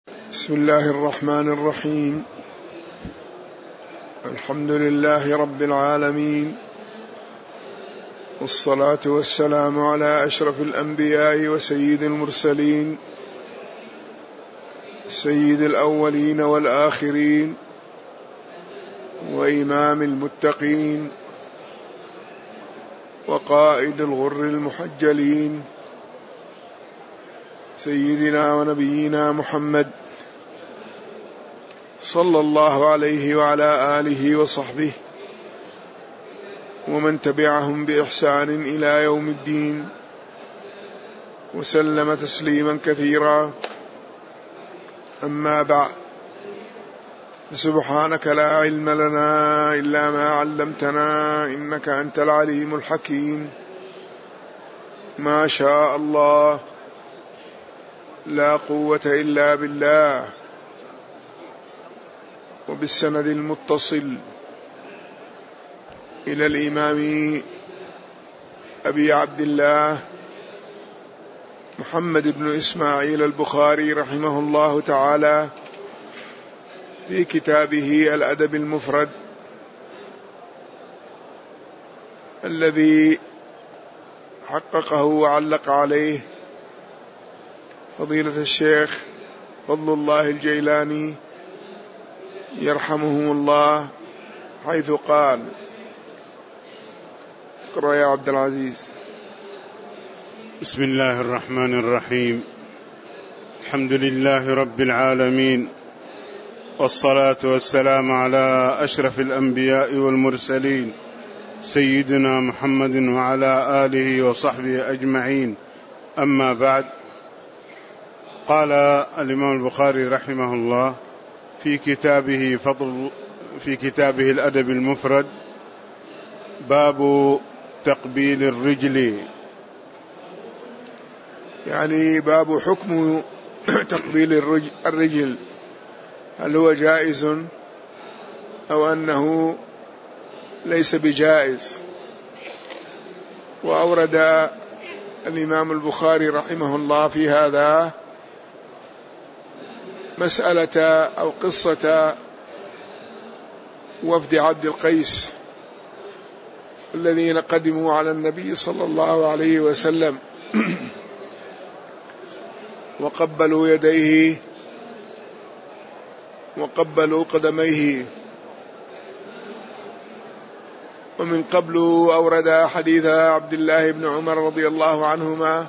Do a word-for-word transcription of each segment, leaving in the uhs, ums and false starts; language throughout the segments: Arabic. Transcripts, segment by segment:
بسم الله الرحمن الرحيم. الحمد لله رب العالمين، والصلاة والسلام على أشرف الأنبياء وسيد المرسلين، سيد الأولين والآخرين، وإمام المتقين، وقائد الغر المحجلين، سيدنا ونبينا محمد صلى الله عليه وعلى آله وصحبه ومن تبعهم بإحسان إلى يوم الدين، وسلم تسليما كثيرا. أما بعد، سبحانك لا علم لنا إلا ما علمتنا إنك أنت العليم الحكيم. ما شاء الله، لا قوة إلا بالله. وبالسند المتصل إلى الإمام أبي عبد الله محمد بن إسماعيل البخاري رحمه الله تعالى في كتابه الأدب المفرد الذي حققه وعلق عليه فضيلة الشيخ فضل الله الجيلاني يرحمه الله، حيث قال: اقرأ يا عبد العزيز. بسم الله الرحمن الرحيم. الحمد لله رب العالمين، والصلاة والسلام على أشرف الأنبياء والمرسلين سيدنا محمد وعلى آله وصحبه أجمعين. أما بعد، قال الإمام البخاري رحمه الله في كتابه فضل في كتابه الأدب المفرد: باب تقبيل الرجل، يعني باب حكم تقبيل الرجل، هل هو جائز أو أنه ليس بجائز. وأورد الإمام البخاري رحمه الله في هذا مسألة أو قصة وفد عبد القيس الذين قدموا على النبي صلى الله عليه وسلم وقبلوا يديه وقبلوا قدميه. ومن قبل أورد حديث عبد الله بن عمر رضي الله عنهما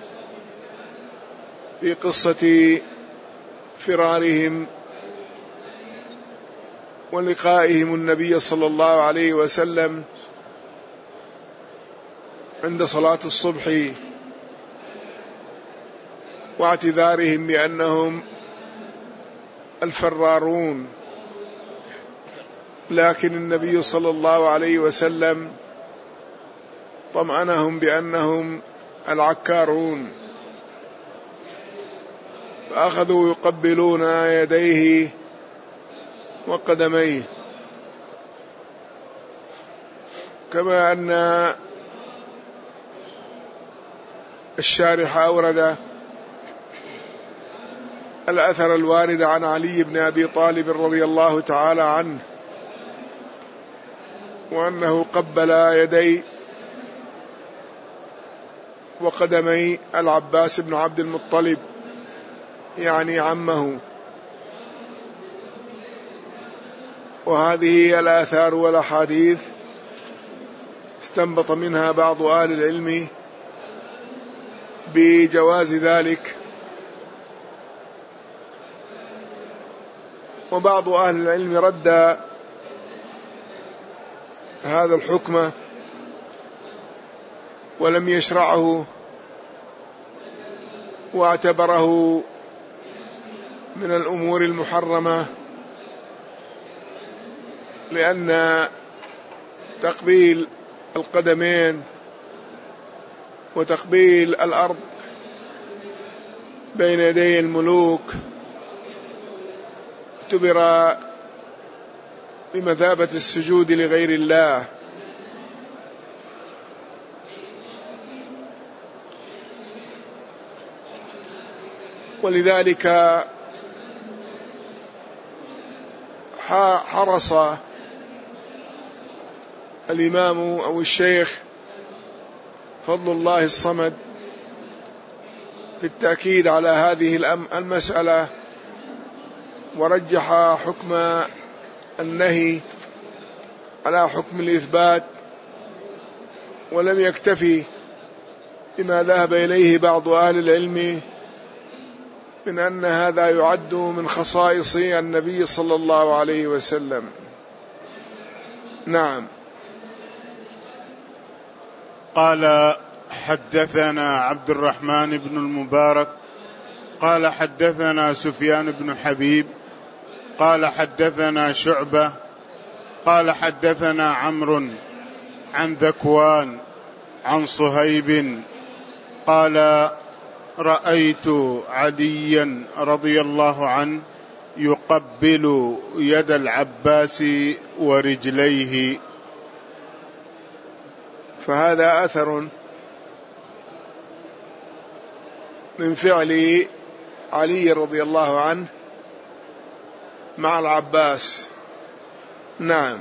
في قصة فرارهم ولقائهم النبي صلى الله عليه وسلم عند صلاة الصبح، واعتذارهم بأنهم الفرارون، لكن النبي صلى الله عليه وسلم طمأنهم بأنهم العكارون، فأخذوا يقبلون يديه وقدميه. كما أن الشارح أورد الأثر الوارد عن علي بن أبي طالب رضي الله تعالى عنه، وأنه قبل يدي وقدمي العباس بن عبد المطلب، يعني عمه. وهذه الآثار والأحاديث استنبط منها بعض أهل العلم بجواز ذلك، وبعض أهل العلم رد هذا الحكم ولم يشرعه، واعتبره من الأمور المحرمة، لأن تقبيل القدمين وتقبيل الأرض بين يدي الملوك اعتبر بمثابة السجود لغير الله، ولذلك حرص الإمام أو الشيخ فضل الله الصمد في التأكيد على هذه المسألة، ورجح حكم النهي على حكم الإثبات، ولم يكتفي بما ذهب إليه بعض أهل العلم من أن هذا يعد من خصائص النبي صلى الله عليه وسلم. نعم. قال حدثنا عبد الرحمن بن المبارك قال حدثنا سفيان بن حبيب قال حدثنا شعبة قال حدثنا عمرو عن ذكوان عن صهيب قال رأيت عليا رضي الله عنه يقبل يد العباس ورجليه. فهذا أثر من فعل علي رضي الله عنه مع العباس. نعم.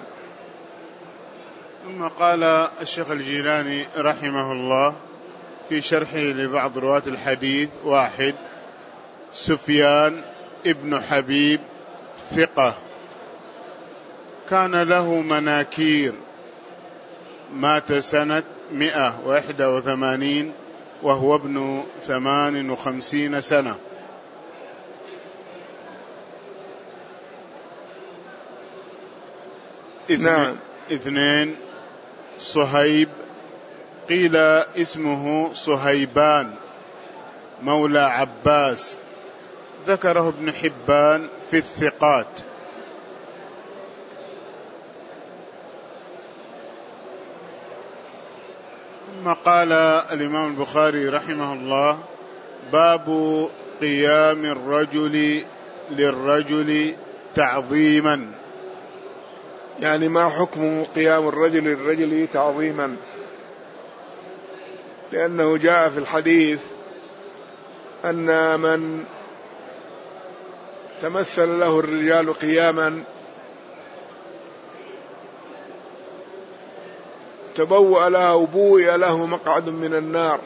ثم قال الشيخ الجيلاني رحمه الله في شرحه لبعض رواة الحديث: واحد، سفيان ابن حبيب ثقة، كان له مناكير، مات سنة مئة وإحدى وثمانين وهو ابن ثمان وخمسين سنة. نعم. اثنين، صهيب، قيل اسمه صهيبان مولى عباس، ذكره ابن حبان في الثقات. ثم قال الإمام البخاري رحمه الله: باب قيام الرجل للرجل تعظيما. يعني ما حكم قيام الرجل للرجل تعظيما؟ لأنه جاء في الحديث أن من تمثل له الرجال قياما تبوأ له وبوئ له مقعد من النار،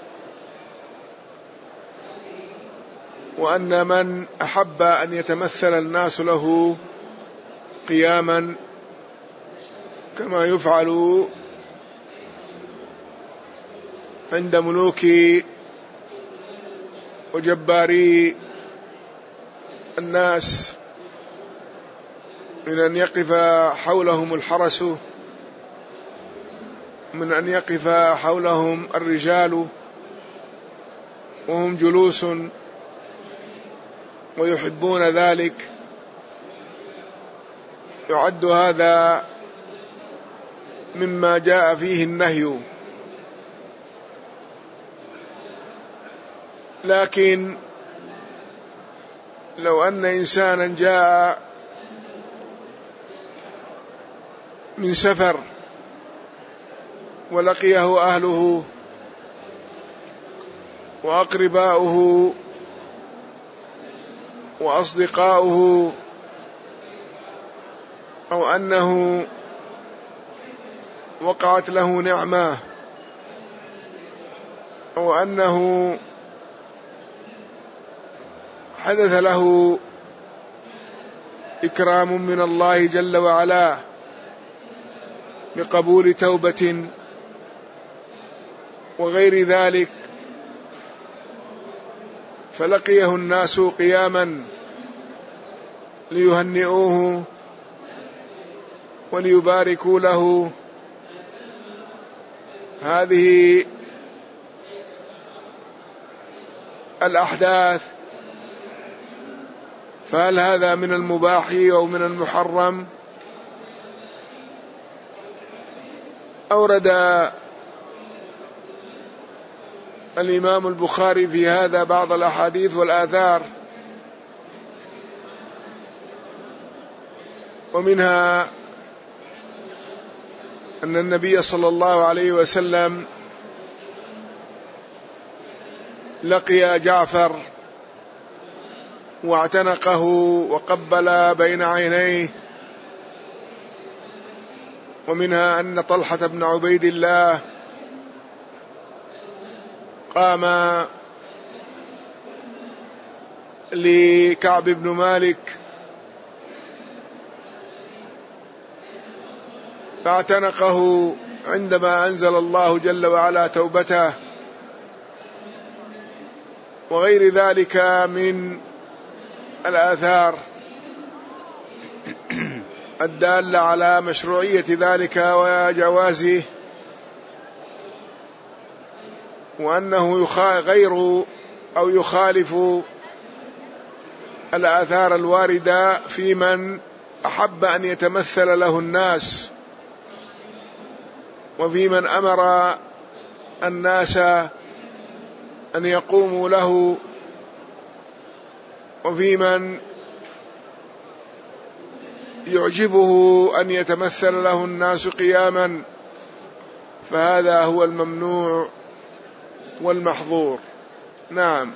وأن من أحب أن يتمثل الناس له قياما كما يفعل عند ملوك وجباري الناس من أن يقف حولهم الحرس، من أن يقف حولهم الرجال وهم جلوس ويحبون ذلك، يعد هذا مما جاء فيه النهي. لكن لو أن إنسانا جاء من سفر ولقيه أهله وأقرباؤه وأصدقاؤه، أو أنه وقعت له نعمة، أو أنه حدث له إكرام من الله جل وعلا بقبول توبة وغير ذلك، فلقيه الناس قياما ليهنئوه وليباركوا له، هذه الأحداث فهل هذا من المباح أو من المحرم؟ أورد الإمام البخاري في هذا بعض الأحاديث والآثار، ومنها أن النبي صلى الله عليه وسلم لقي جعفر واعتنقه وقبل بين عينيه ومنها أن طلحة بن عبيد الله قام لكعب بن مالك فاعتنقه عندما أنزل الله جل وعلا توبته، وغير ذلك من الآثار الدالة على مشروعية ذلك وجوازه، وأنه غير أو يخالف الآثار الواردة في من أحب أن يتمثل له الناس، وفي من أمر الناس أن يقوموا له، وفي من يعجبه أن يتمثل له الناس قياما، فهذا هو الممنوع والمحظور. نعم.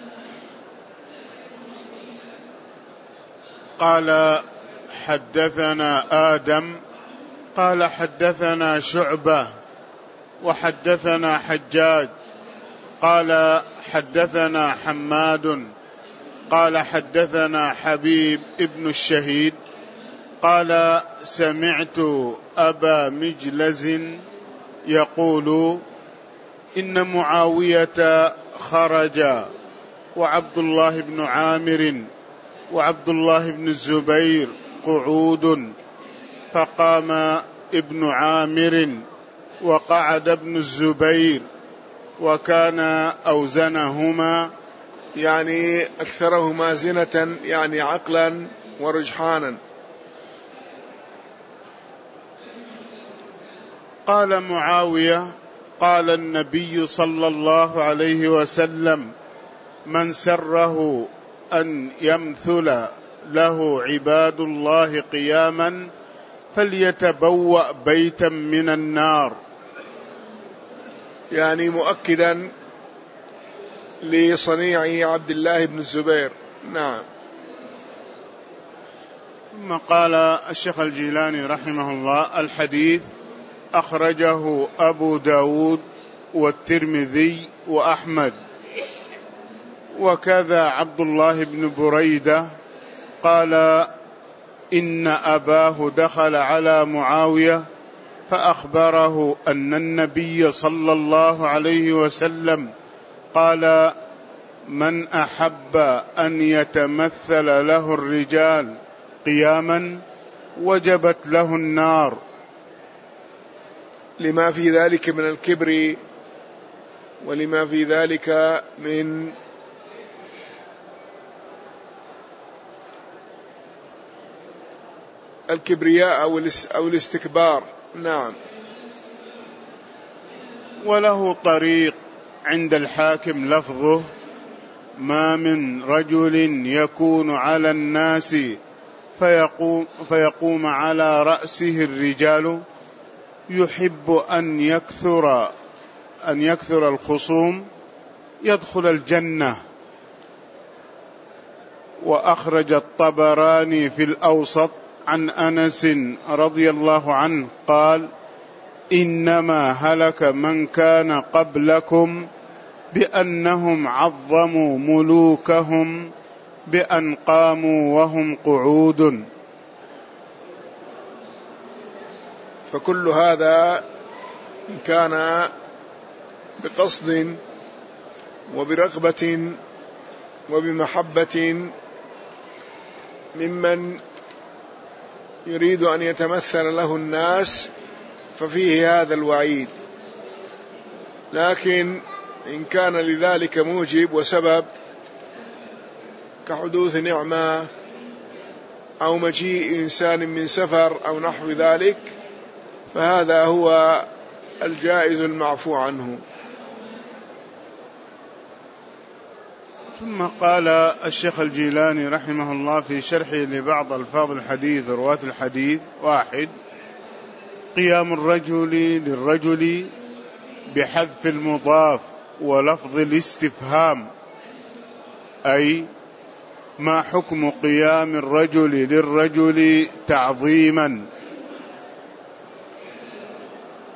قال حدثنا آدم قال حدثنا شعبة وحدثنا حجاج قال حدثنا حماد قال حدثنا حبيب ابن الشهيد قال سمعت أبا مجلز يقول إن معاوية خرج وعبد الله بن عامر وعبد الله بن الزبير قعود، فقام ابن عامر وقعد ابن الزبير وكان أوزنهما، يعني أكثرهما زنة، يعني عقلا ورجحانا. قال معاوية قال النبي صلى الله عليه وسلم من سره أن يمثل له عباد الله قياما فليتبوأ بيتا من النار، يعني مؤكدا لصنيع عبد الله بن الزبير. نعم. ثم قال الشيخ الجيلاني رحمه الله الحديث أخرجه أبو داود والترمذي وأحمد، وكذا عبد الله بن بريدة قال إن أباه دخل على معاوية فأخبره أن النبي صلى الله عليه وسلم قال من أحب أن يتمثل له الرجال قياما وجبت له النار، لما في ذلك من الكبر ولما في ذلك من الكبرياء أو الاستكبار. نعم. وله طريق عند الحاكم لفظه ما من رجل يكون على الناس فيقوم, فيقوم على رأسه الرجال يحب أن يكثر أن يكثر الخصوم يدخل الجنة. وأخرج الطبراني في الأوسط عن أنس رضي الله عنه قال إنما هلك من كان قبلكم بأنهم عظموا ملوكهم بأن قاموا وهم قعود. فكل هذا إن كان بقصد وبرغبة وبمحبة ممن يريد أن يتمثل له الناس ففيه هذا الوعيد، لكن إن كان لذلك موجب وسبب كحدوث نعمة أو مجيء إنسان من سفر أو نحو ذلك فهذا هو الجائز المعفو عنه. ثم قال الشيخ الجيلاني رحمه الله في شرحه لبعض ألفاظ الحديث رواة الحديث: واحد، قيام الرجل للرجل بحذف المضاف ولفظ الاستفهام، أي ما حكم قيام الرجل للرجل تعظيما.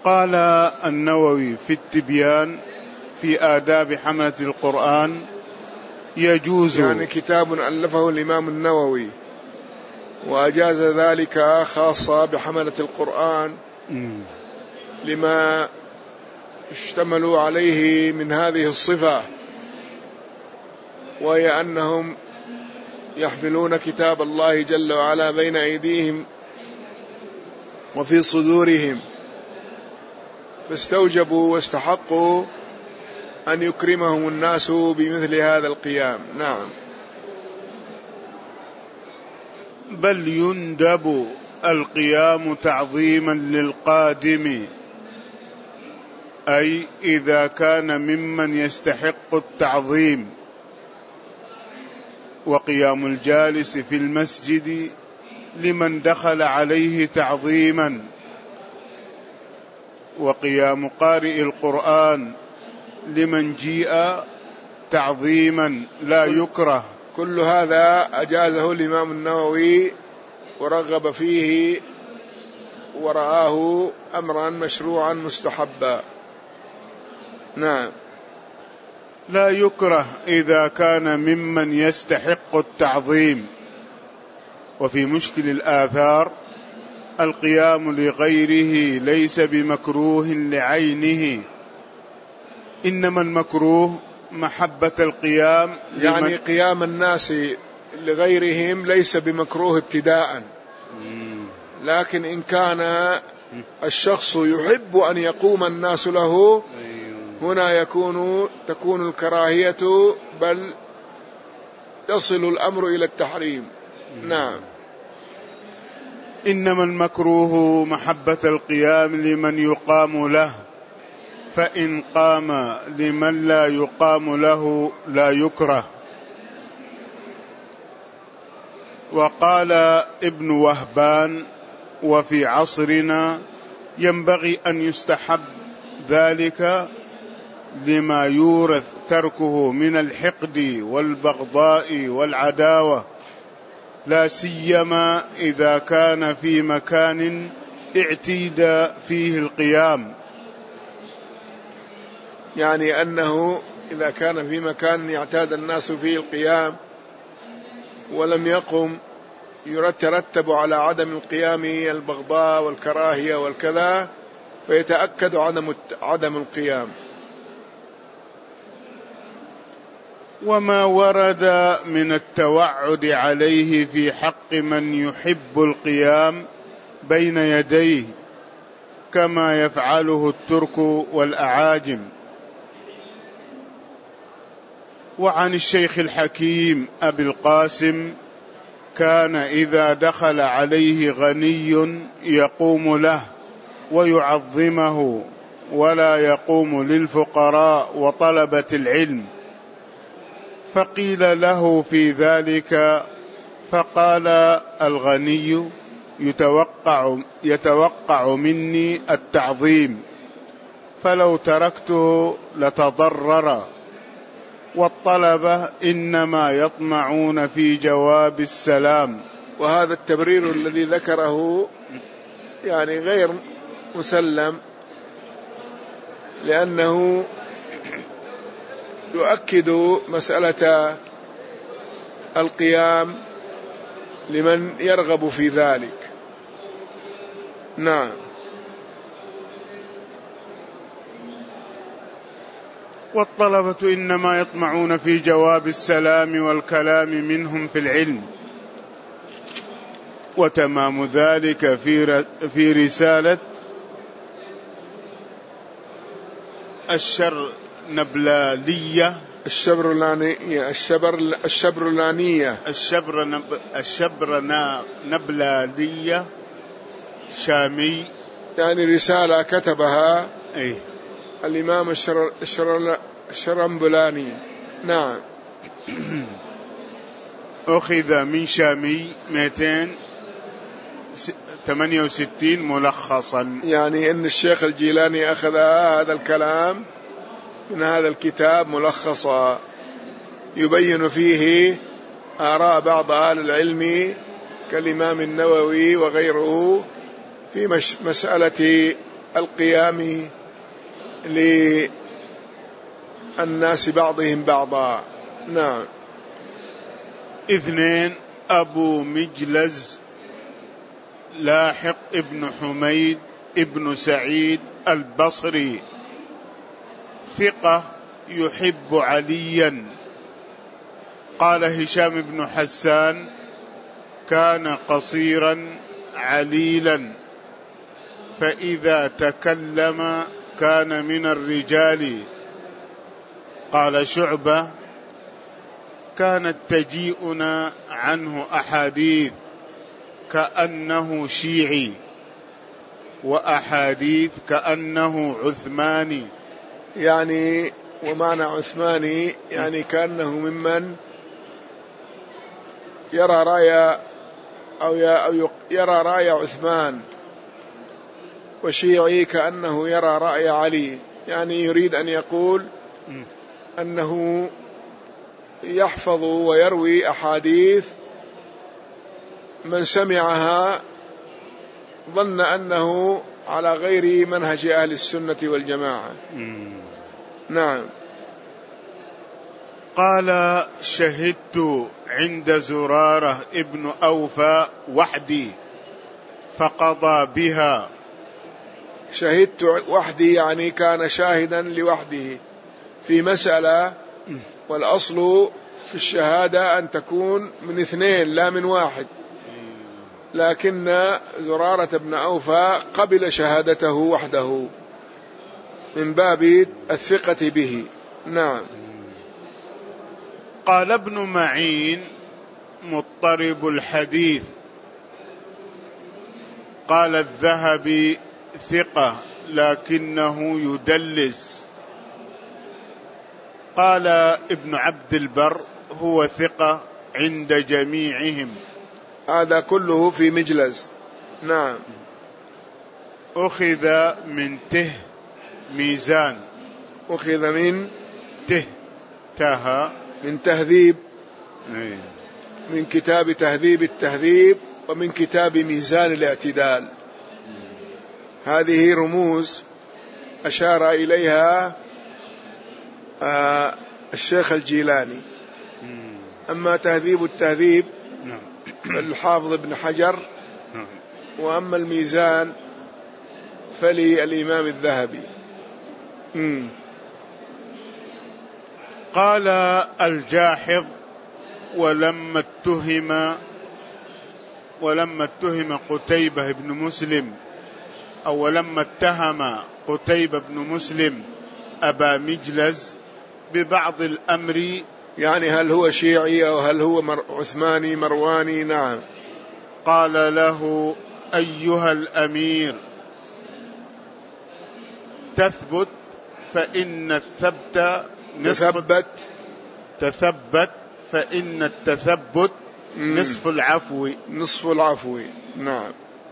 قال النووي في التبيان في آداب حملة القرآن: يجوز، يعني كتاب ألفه الإمام النووي وأجاز ذلك خاصة بحملة القرآن لما اشتملوا عليه من هذه الصفة، وهي أنهم يحملون كتاب الله جل وعلا بين أيديهم وفي صدورهم، فاستوجبوا واستحقوا أن يكرمهم الناس بمثل هذا القيام. نعم. بل يندب القيام تعظيما للقادم، أي إذا كان ممن يستحق التعظيم، وقيام الجالس في المسجد لمن دخل عليه تعظيما، وقيام قارئ القرآن لمن جيء تعظيما لا يكره. كل هذا أجازه الإمام النووي ورغب فيه ورآه أمرا مشروعا مستحبا. نعم. لا يكره إذا كان ممن يستحق التعظيم. وفي مشكل الآثار: القيام لغيره ليس بمكروه لعينه، إنما المكروه محبة القيام، يعني قيام الناس لغيرهم ليس بمكروه ابتداء، لكن إن كان الشخص يحب أن يقوم الناس له هنا يكون تكون الكراهية، بل يصل الأمر إلى التحريم. نعم. إنما المكروه محبة القيام لمن يقام له، فإن قام لمن لا يقام له لا يكره. وقال ابن وهبان: وفي عصرنا ينبغي أن يستحب ذلك لما يورث تركه من الحقد والبغضاء والعداوة، لا سيما إذا كان في مكان اعتيد فيه القيام. يعني أنه إذا كان في مكان يعتاد الناس فيه القيام ولم يقم يترتب على عدم القيام البغضاء والكراهية والكذا، فيتأكد عدم عدم القيام. وما ورد من التوعد عليه في حق من يحب القيام بين يديه كما يفعله الترك والأعاجم. وعن الشيخ الحكيم أبي القاسم: كان إذا دخل عليه غني يقوم له ويعظمه، ولا يقوم للفقراء وطلبة العلم. فقيل له في ذلك فقال: الغني يتوقع, يتوقع مني التعظيم، فلو تركته لتضرر، والطلبة إنما يطمعون في جواب السلام. وهذا التبرير الذي ذكره يعني غير مسلم، لأنه يؤكد مسألة القيام لمن يرغب في ذلك. نعم. والطلبة إنما يطمعون في جواب السلام والكلام منهم في العلم. وتمام ذلك في في رسالة الشرنبلانية الشبرلانية الشبر الشبرلانية الشبر الشبرنبلانية شامي، يعني رسالة كتبها أي الإمام الشر الشر الشرنبلاني. نعم. أخذ من شامي مئتين وثمانية وستين ملخصا، يعني أن الشيخ الجيلاني أخذ هذا الكلام من هذا الكتاب ملخصا يبين فيه آراء بعض أهل العلم كالإمام النووي وغيره في مسألة القيام للناس بعضهم بعضا. نعم. اثنين، أبو مجلز لاحق ابن حميد ابن سعيد البصري، ثقة يحب عليا. قال هشام بن حسان: كان قصيرا عليلا، فإذا تكلم كان من الرجال. قال شعبة: كانت تجيئنا عنه أحاديث كأنه شيعي، وأحاديث كأنه عثماني. يعني ومعنى عثماني يعني كأنه ممن يرى راي أو يرى راي عثمان، وشيعي كأنه يرى رأي علي. يعني يريد أن يقول أنه يحفظ ويروي أحاديث من سمعها ظن أنه على غير منهج أهل السنة والجماعة. نعم. قال: شهدت عند زرارة ابن أوفى وحدي فقضى بها. شهدت وحدي يعني كان شاهدا لوحده في مسألة، والأصل في الشهادة أن تكون من اثنين لا من واحد، لكن زرارة بن أوفى قبل شهادته وحده من باب الثقة به. نعم. قال ابن معين: مضطرب الحديث. قال الذهبي: ثقة لكنه يدلس. قال ابن عبد البر: هو ثقة عند جميعهم. هذا كله في مجلس. نعم. أخذ من ته ميزان. أخذ من ته تها من تهذيب، من كتاب تهذيب التهذيب، ومن كتاب ميزان الاعتدال. هذه رموز أشار إليها آه الشيخ الجيلاني. أما تهذيب التهذيب فالحافظ ابن حجر، وأما الميزان فللإمام الذهبي. مم. قال الجاحظ: ولما اتهم ولما اتهم قتيبة بن مسلم أو ولما اتهم قتيبة بن مسلم أبا مجلز ببعض الأمر، يعني هل هو شيعي أو هل هو مر عثماني مرواني. نعم. قال له: أيها الأمير، تثبت فإن الثبت نصف تثبت تثبت فإن التثبت نصف العفو نصف العفو. نعم.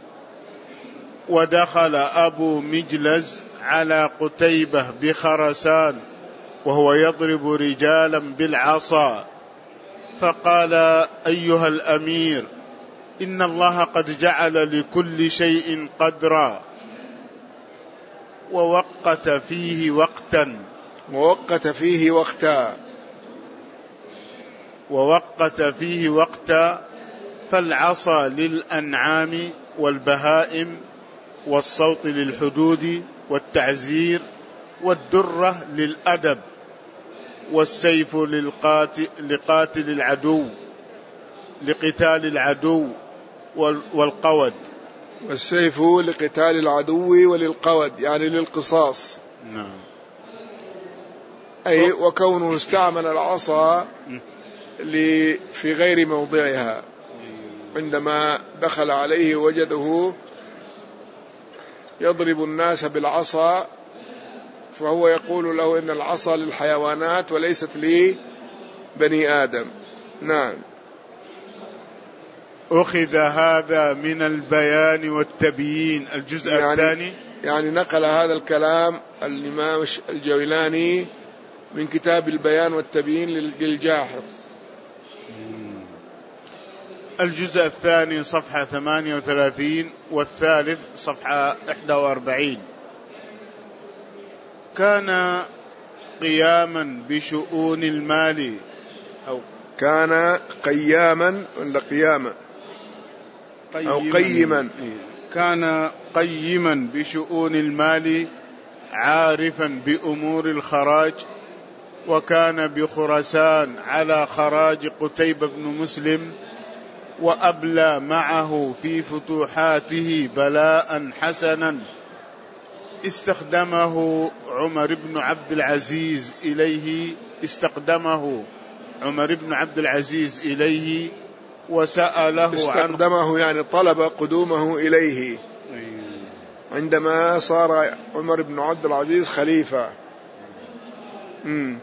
ودخل أبو مجلز على قتيبة بخرسان وهو يضرب رجالا بالعصا، فقال: أيها الأمير، إن الله قد جعل لكل شيء قدرا، ووقت فيه وقتا ووقت فيه وقتا ووقت فيه وقتا فالعصا للأنعام والبهائم، والصوت للحدود والتعزير، والدرة للأدب، والسيف للقاتل لقاتل العدو لقتال العدو والقود. والسيف لقتال العدو وللقود يعني للقصاص. نعم. أي وكونه استعمل العصا في غير موضعها، عندما دخل عليه وجده يضرب الناس بالعصا، فهو يقول له إن العصا للحيوانات وليست لبني آدم. نعم. أخذ هذا من البيان والتبيين الجزء يعني الثاني. يعني نقل هذا الكلام الإمام الجويلاني من كتاب البيان والتبيين للجاحظ. الجزء الثاني صفحة ثمانية وثلاثين، والثالث صفحة إحدى وأربعين. كان قياما بشؤون المال أو كان قياما ولا قياما أو قيما. كان قيما بشؤون المال عارفا بأمور الخراج، وكان بخراسان على خراج قتيبة بن مسلم، وأبلى معه في فتوحاته بلاء حسنا استخدمه عمر بن عبد العزيز إليه استخدمه عمر بن عبد العزيز إليه وسأله استخدمه يعني طلب قدومه إليه عندما صار عمر بن عبد العزيز خليفة. مم.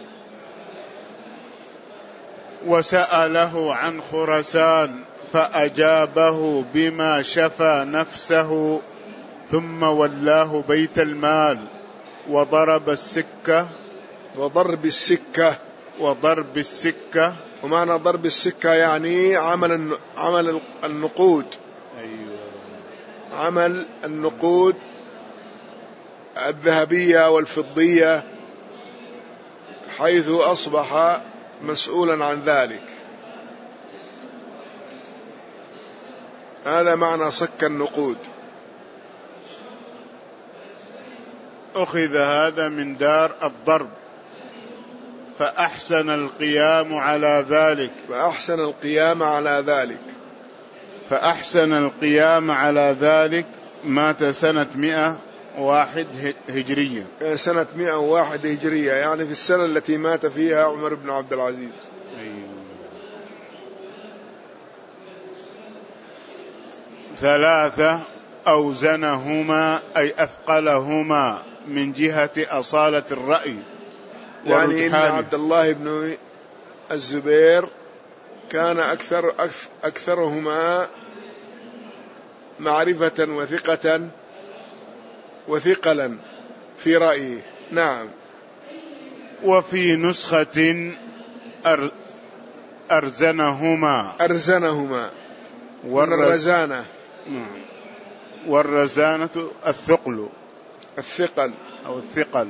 وسأله عن خراسان فأجابه بما شفى نفسه، ثم ولاه بيت المال وضرب السكة وضرب السكة وضرب السكة ومعنى ضرب السكة يعني عمل عمل النقود. أيوة. عمل النقود الذهبية والفضية، حيث أصبح مسؤولا عن ذلك. هذا معنى صك النقود. أخذ هذا من دار الضرب، فأحسن القيام على ذلك فأحسن القيام على ذلك فأحسن القيام على ذلك مات سنة مئة وواحد هجرية. سنة مئة وواحد هجرية، يعني في السنة التي مات فيها عمر بن عبد العزيز. أيوة. ثلاثة أوزنهما أي أثقلهما من جهة أصالة الرأي، يعني إن عبد الله بن الزبير كان أكثر أكثرهما معرفة وثقة وثقلا في رأيه. نعم. وفي نسخة أر أرزنهما أرزنهما والرزانة. والرزانة الثقل الثقل أو الثقل.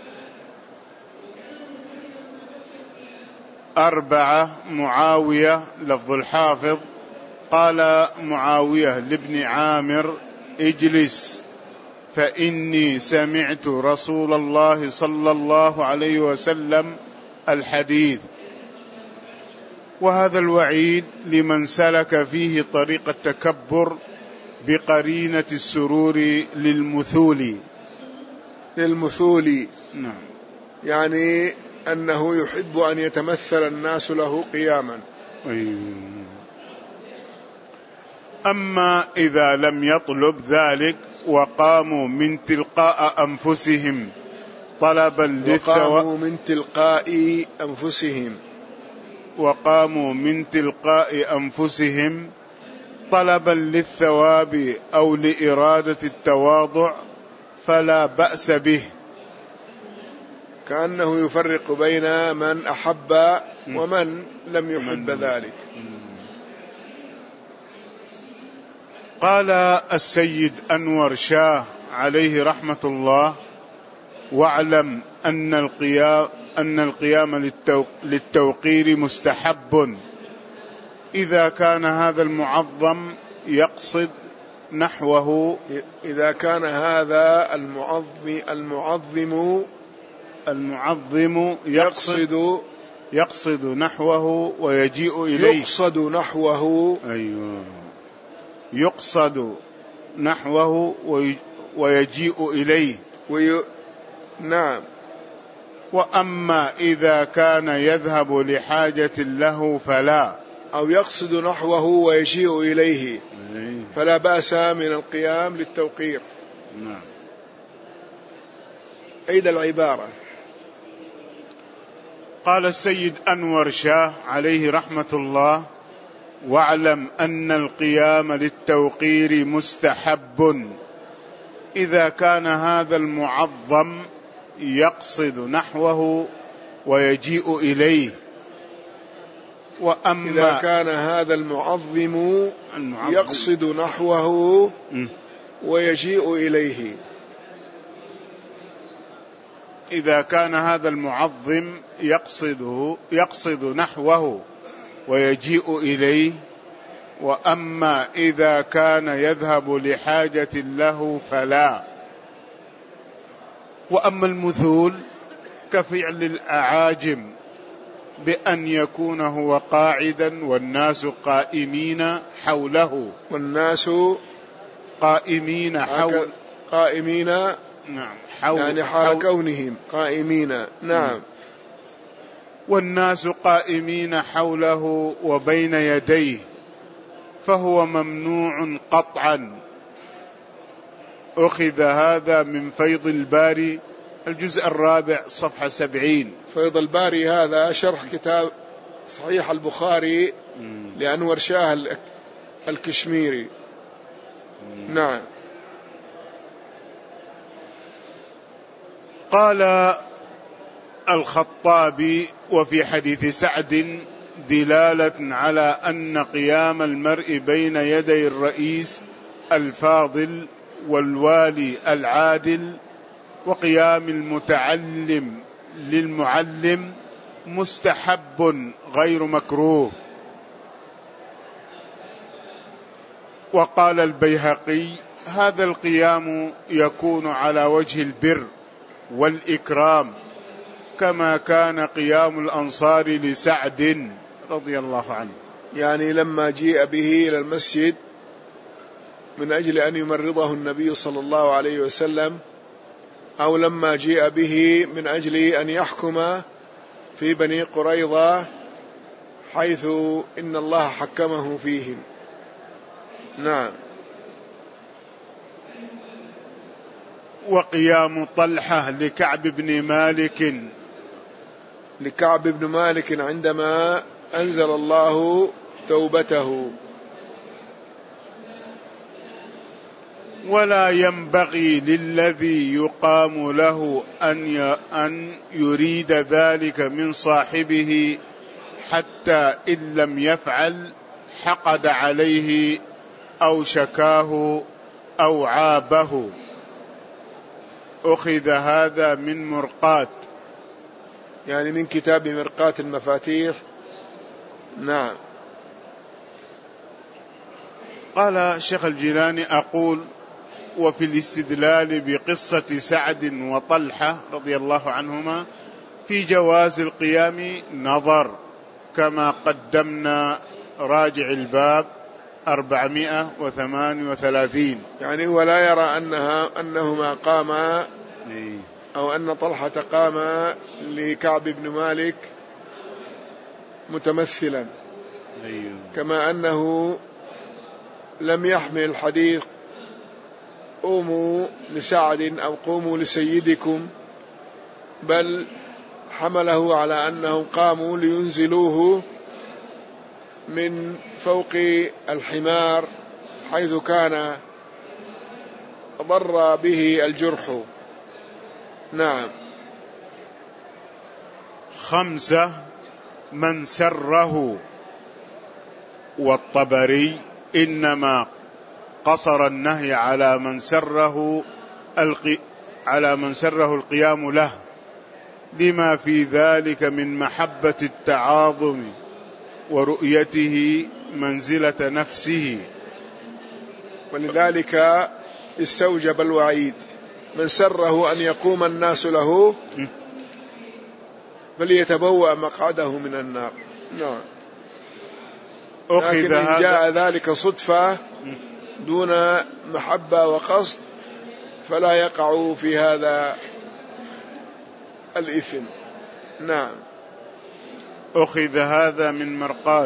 أربعة معاوية لفظ الحافظ قال معاوية لابن عامر اجلس فإني سمعت رسول الله صلى الله عليه وسلم الحديث. وهذا الوعيد لمن سلك فيه طريق التكبر بقرينة السرور للمثول. للمثول نعم، يعني أنه يحب أن يتمثل الناس له قياما. أما إذا لم يطلب ذلك وقاموا من تلقاء أنفسهم طلبا للثواب من تلقاء أنفسهم وقاموا من تلقاء أنفسهم طلبا للثواب أو لإرادة التواضع فلا بأس به. كأنه يفرق بين من أحب ومن لم يحب ذلك. قال السيد أنور شاه عليه رحمة الله: واعلم أن القيام, أن القيام للتوقير مستحب إذا كان هذا المعظم يقصد نحوه إذا كان هذا المعظم المعظم المعظم يقصد يقصد نحوه ويجيء إليه. يقصد نحوه أيوة يقصد نحوه ويجيء إليه وي... نعم. وأما إذا كان يذهب لحاجة له فلا، أو يقصد نحوه ويجيء إليه فلا بأس من القيام للتوقير. نعم. عيد العبارة. قال السيد أنور شاه عليه رحمة الله: واعلم أن القيام للتوقير مستحب إذا كان هذا المعظم يقصد نحوه ويجيء إليه. وأما إذا كان هذا المعظم يقصد نحوه ويجيء إليه. إذا كان هذا المعظم يقصده يقصد نحوه ويجيء إليه، وأما إذا كان يذهب لحاجة له فلا. وأما المثول كفعل الأعاجم بأن يكون هو قاعدا والناس قائمين حوله، والناس قائمين حول قائمين نعم حول يعني حال حول كونهم قائمين. نعم. والناس قائمين حوله وبين يديه، فهو ممنوع قطعا. أخذ هذا من فيض الباري الجزء الرابع صفحة سبعين. فيض الباري هذا شرح كتاب صحيح البخاري لأنور شاه الكشميري. نعم. قال الخطابي: وفي حديث سعد دلالة على أن قيام المرء بين يدي الرئيس الفاضل والوالي العادل وقيام المتعلم للمعلم مستحب غير مكروه. وقال البيهقي: هذا القيام يكون على وجه البر والإكرام، كما كان قيام الأنصار لسعد رضي الله عنه. يعني لما جيء به إلى المسجد من أجل أن يمرضه النبي صلى الله عليه وسلم، أو لما جيء به من أجل أن يحكم في بني قريظة حيث إن الله حكمه فيهم. نعم. وقيام طلحة لكعب بن مالك لكعب بن مالك عندما أنزل الله توبته. ولا ينبغي للذي يقام له أن أن يريد ذلك من صاحبه، حتى إن لم يفعل حقد عليه أو شكاه أو عابه. أخذ هذا من مرقات، يعني من كتاب مرقات المفاتيح. نعم. قال الشيخ الجيلاني: أقول: وفي الاستدلال بقصة سعد وطلحة رضي الله عنهما في جواز القيام نظر، كما قدمنا، راجع الباب أربعمائة وثمانية وثلاثين. يعني ولا يرى أنها أنهما قاما أو أن طلحة قام لكعب بن مالك متمثلا، كما أنه لم يحمل الحديث قوموا لسعد أو قوموا لسيدكم، بل حمله على أنهم قاموا لينزلوه من فوق الحمار حيث كان ضر به الجرح. نعم. خمسة: من سره. والطبري إنما قصر النهي على من سره القي... على من سره القيام له، لما في ذلك من محبة التعاظم ورؤيته منزلة نفسه، ولذلك استوجب الوعيد: من سره أن يقوم الناس له فليتبوأ مقعده من النار. نعم. لكن إن جاء ذلك صدفة دون محبة وقصد فلا يقع في هذا الإثم. نعم. أخذ هذا من مرقات.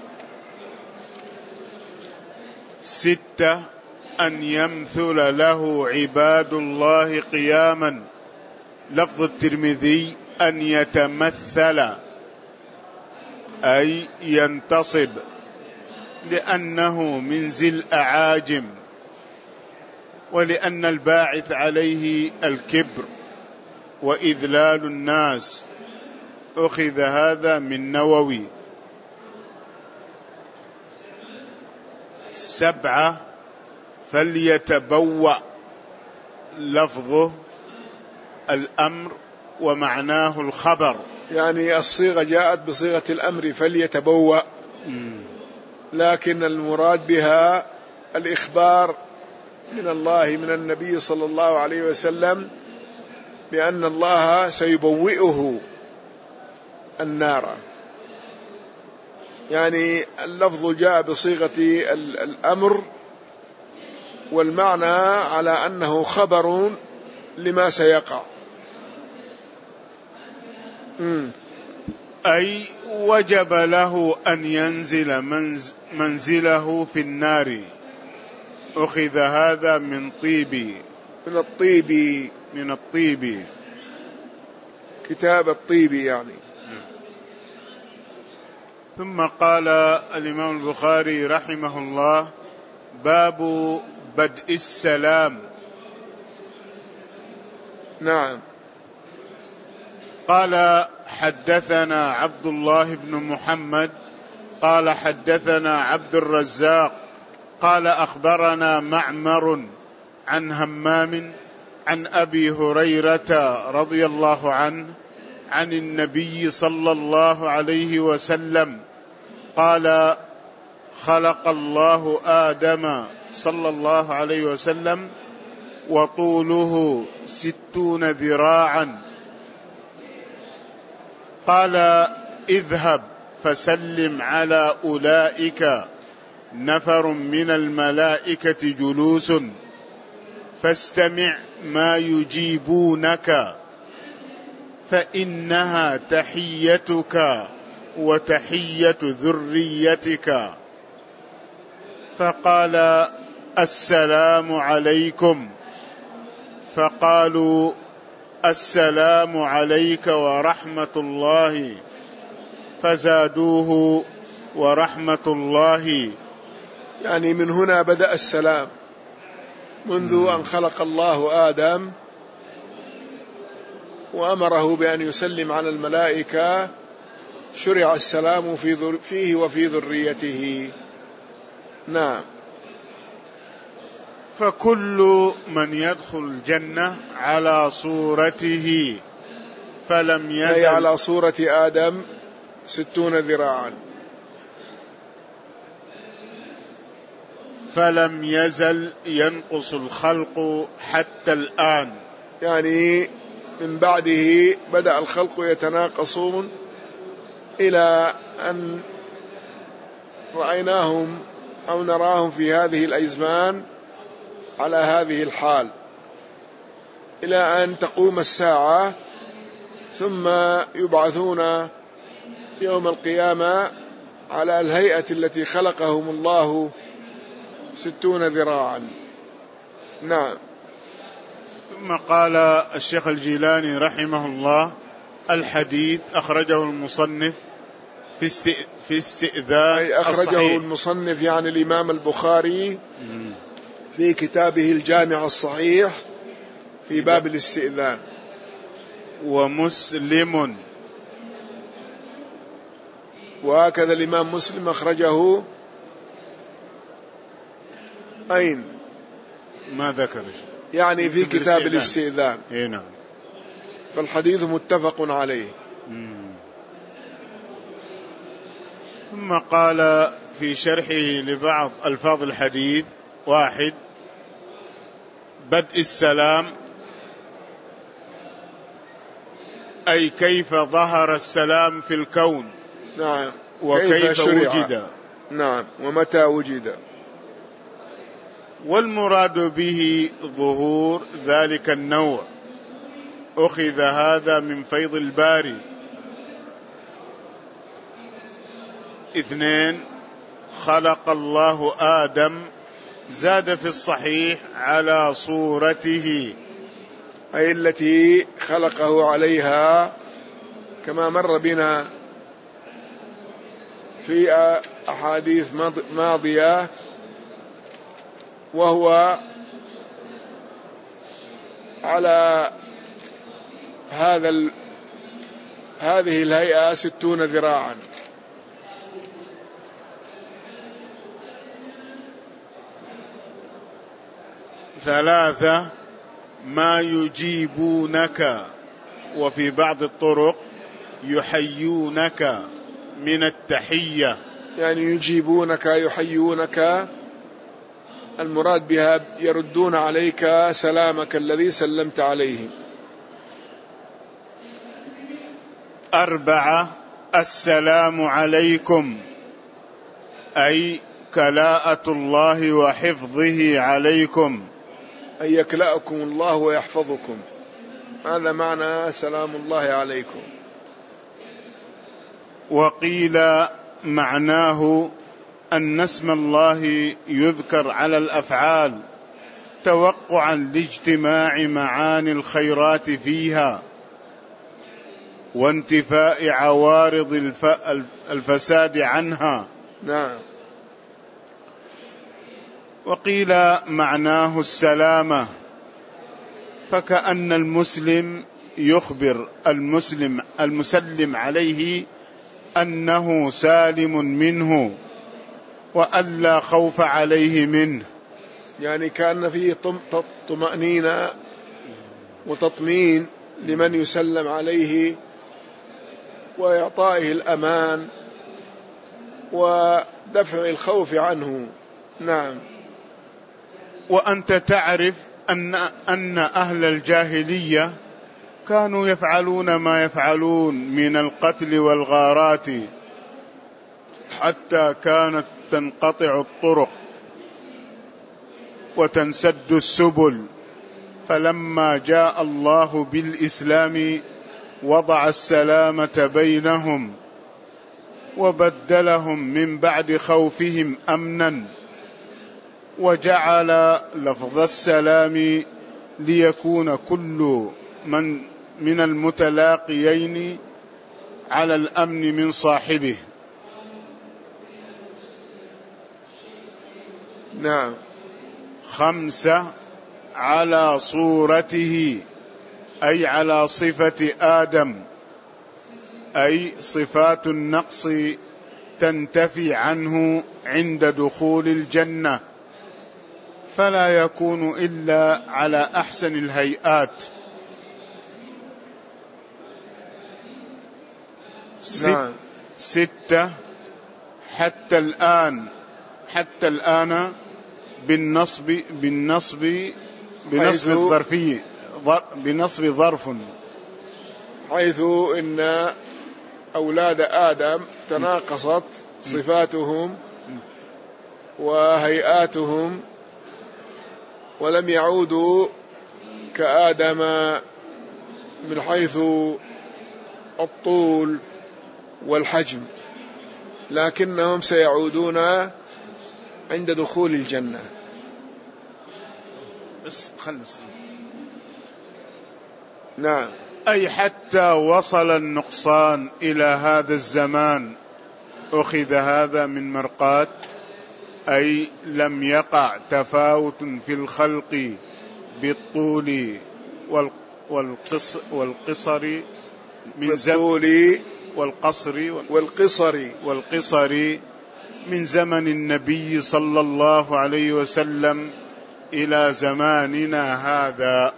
ستة: أن يمثل له عباد الله قياما. لفظ الترمذي: أن يتمثل، أي ينتصب، لأنه من ذي الأعاجم، ولأن الباعث عليه الكبر وإذلال الناس. أخذ هذا من نووي. سبعة: فليتبوأ. لفظه الأمر ومعناه الخبر، يعني الصيغة جاءت بصيغة الأمر فليتبوأ، لكن المراد بها الإخبار من الله من النبي صلى الله عليه وسلم بأن الله سيبوئه النار. يعني اللفظ جاء بصيغة الأمر، والمعنى على أنه خبر لما سيقع. م. أي وجب له أن ينزل منزله في النار. أخذ هذا من طيب من الطيب من الطيب كتاب الطيب يعني. ثم قال الإمام البخاري رحمه الله: باب بدء السلام. نعم. قال: حدثنا عبد الله بن محمد قال حدثنا عبد الرزاق قال أخبرنا معمر عن همام عن أبي هريرة رضي الله عنه عن النبي صلى الله عليه وسلم قال: خلق الله آدم صلى الله عليه وسلم وطوله ستون ذراعا. قال: اذهب فسلم على أولئك نفر من الملائكة جلوس فاستمع ما يجيبونك فإنها تحيتك وتحية ذريتك. فقال: السلام عليكم. فقالوا: السلام عليك ورحمة الله. فزادوه: ورحمة الله. يعني من هنا بدأ السلام، منذ أن خلق الله آدم وأمره بأن يسلم على الملائكة شرع السلام في فيه وفي ذريته. نعم. فكل من يدخل الجنة على صورته فلم يزل، أي على صورة آدم ستون ذراعا، فلم يزل ينقص الخلق حتى الآن. يعني من بعده بدأ الخلق يتناقصون إلى أن رأيناهم أو نراهم في هذه الأزمان على هذه الحال، إلى أن تقوم الساعة ثم يبعثون يوم القيامة على الهيئة التي خلقهم الله ستون ذراعا. نعم. ثم قال الشيخ الجيلاني رحمه الله: الحديث أخرجه المصنف في است... في استئذان أي أخرجه الصحيح. المصنف يعني الإمام البخاري في كتابه الجامع الصحيح في باب الاستئذان. ومسلم، وهكذا الإمام مسلم أخرجه أين؟ ما ذكر يعني في كتاب الاستئذان. إيه نعم. فالحديث متفق عليه. مم. ثم قال في شرحه لبعض ألفاظ الحديث: واحد، بدء السلام، أي كيف ظهر السلام في الكون. نعم. وكيف وجد. نعم. ومتى وجد. والمراد به ظهور ذلك النوع. أخذ هذا من فيض الباري. اثنين، خلق الله آدم، زاد في الصحيح على صورته، أي التي خلقه عليها كما مر بنا في أحاديث ماضية، وهو على هذا ال... هذه الهيئة ستون ذراعا. ثلاثة، ما يجيبونك، وفي بعض الطرق يحيونك من التحية، يعني يجيبونك يحيونك، المراد بها يردون عليك سلامك الذي سلمت عليه. أربعة: السلام عليكم، أي كلاءة الله وحفظه عليكم، أي يكلأكم الله ويحفظكم، هذا معنى سلام الله عليكم. وقيل معناه أن اسم الله يذكر على الأفعال توقعا لاجتماع معاني الخيرات فيها وانتفاء عوارض الفساد عنها. نعم. وقيل معناه السلامة، فكأن المسلم يخبر المسلم المسلم عليه أنه سالم منه وألا خوف عليه منه، يعني كأن فيه طمأنينة وتطمين لمن يسلم عليه وإعطائه الأمان ودفع الخوف عنه. نعم. وأنت تعرف أن أن أهل الجاهلية كانوا يفعلون ما يفعلون من القتل والغارات، حتى كانت تنقطع الطرق وتنسد السبل، فلما جاء الله بالإسلام وضع السلامة بينهم وبدلهم من بعد خوفهم أمنا، وجعل لفظ السلام ليكون كل من من المتلاقيين على الأمن من صاحبه. نعم. خمسة: على صورته، أي على صفة آدم، أي صفات النقص تنتفي عنه عند دخول الجنة، فلا يكون إلا على أحسن الهيئات. نعم. ستة: حتى الآن، حتى الآن بالنصب بالنصب بنصب الظرفية، بنصب ظرف، حيث إن أولاد آدم تناقصت صفاتهم وهيئاتهم ولم يعودوا كآدم من حيث الطول والحجم، لكنهم سيعودون عند دخول الجنة. بس خلص. نعم. أي حتى وصل النقصان إلى هذا الزمان، أخذ هذا من مرقاة، أي لم يقع تفاوت في الخلق بالطول والقصر والقصر من زمن والقصر والقصر والقصر من زمن النبي صلى الله عليه وسلم إلى زماننا هذا.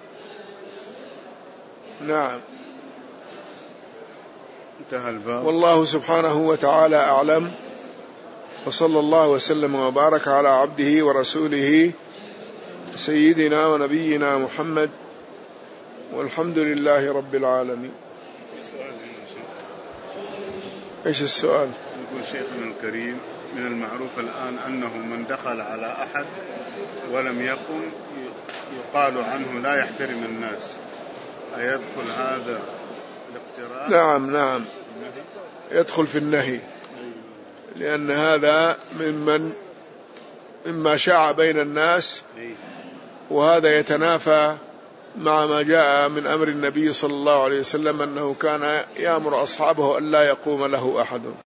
نعم. انتهى الباب. والله سبحانه وتعالى أعلم، وصلى الله وسلم وبارك على عبده ورسوله سيدنا ونبينا محمد، والحمد لله رب العالمين. ايش السؤال؟ يقول شيخنا الكريم: من المعروف الآن أنه من دخل على أحد ولم يقم يقال عنه لا يحترم الناس، أيدخل هذا الاقتراح؟ نعم نعم، يدخل في النهي، لأن هذا ممن مما شاع بين الناس، وهذا يتنافى مع ما جاء من أمر النبي صلى الله عليه وسلم أنه كان يأمر أصحابه أن لا يقوم له أحد.